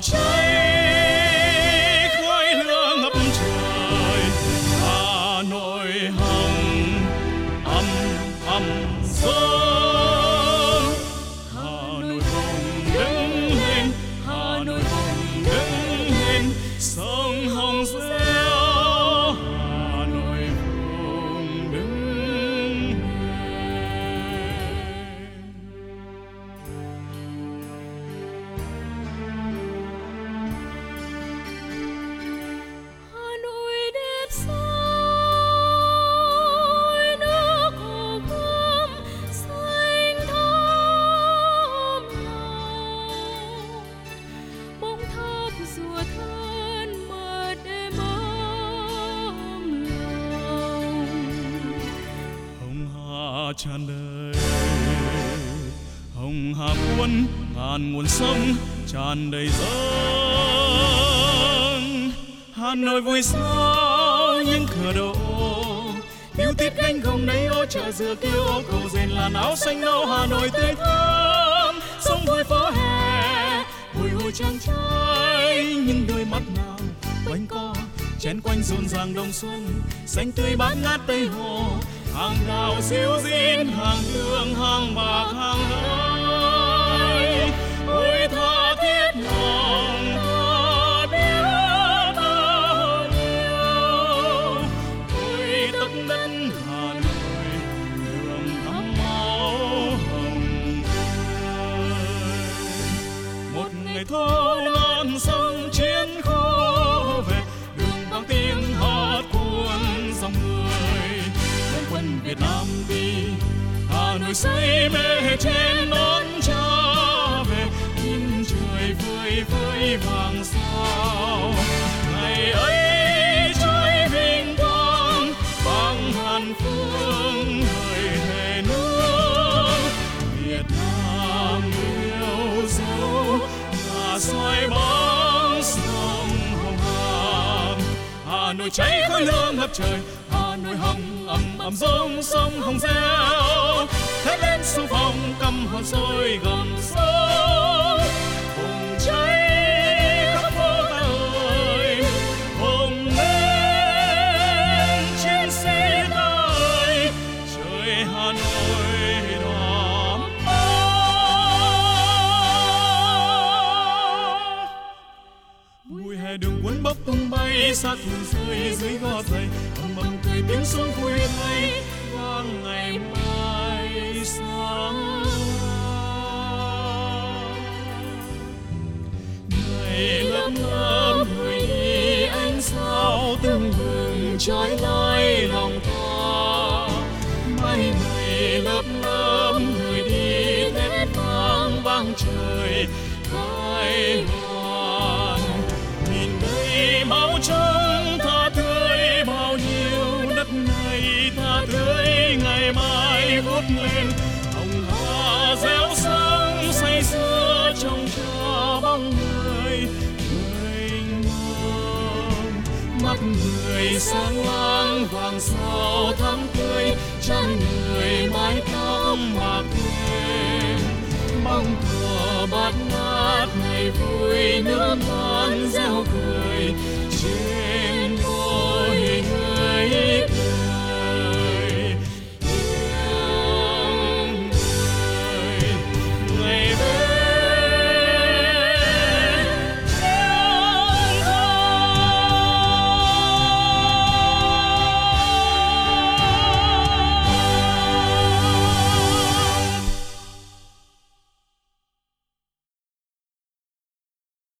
cháy khói lửa ngập trời. Hà Nội hồng ầm ầm sông, Hà Nội hồng đứng lên, Hà Nội hồng đứng lên, sông hồng reo, Hà Nội hồng đứng lên. Hà Nội đẹp sao nước hồ gươm xanh thắm lòng, bông tháp rùa thân mật đêm ấm lòng. Hồng hà tràn đầy, hồng hà cuốn ngàn nguồn sông tràn đầy dâng. Hà Nội vui sao những cửa đổ, điếu tiết cánh gồng nấy ô chợ dừa kêu ô cầu rền làn áo xanh nâu. Hà Nội tươi thắm sông vui phố hè, bùi hồi trang trai những đôi mắt nào quanh co chen quanh rộn ràng đông xuân xanh tươi bát ngát tây hồ. Hàng đào xíu rin, hàng hương, hàng bạc, hàng gái, ôi tha thiết lòng ta biết bao nhiêu. Ôi tất đất Hà Nội đường thắm máu hồng tươi. Một ngày thâu non sông chiến khô về, đường vang tiếng hát cuốn dòng người. Quân Việt Nam đi, Hà Nội say mê trên đón cha về. Nhìn trời vơi vơi vàng sao, ngày ấy trôi vinh quang vang hàn phương đời thề nước. Việt Nam yêu dấu là soi bóng sông Hồng Hà. Hà Nội cháy khói lửa ngập trời, Hà Nội hồng ầm ầm rông sông hồng reo. Thét lên xung phong căm hồn sôi gầm sông, hồng cháy khắp phố ta ơi, hồng lên chiến sĩ ta ơi, trời Hà Nội đỏ máu. Mùi hè đường cuốn bốc tung bay, sát thủ rơi dưới gót giày, ầm cười tiếng súng vui thay vang ngày mai sáng. Ngày lấp lắm người đi ánh sao tưng bừng trói lọi lòng ta. Mai ngày lấp lắm người đi thét vang vang trời khai hoan. Nhìn đây máu trắng tha tươi bao nhiêu, đất này tha tươi ngày mai vút lên. Hồng hà réo sáng say sưa trong cho bóng người mênh mông. Mắt người sáng láng vàng sao thắm tươi, tràn người mái tóc bạc đen. Bóng cờ bát ngát ngày vui nước mắt reo cười trên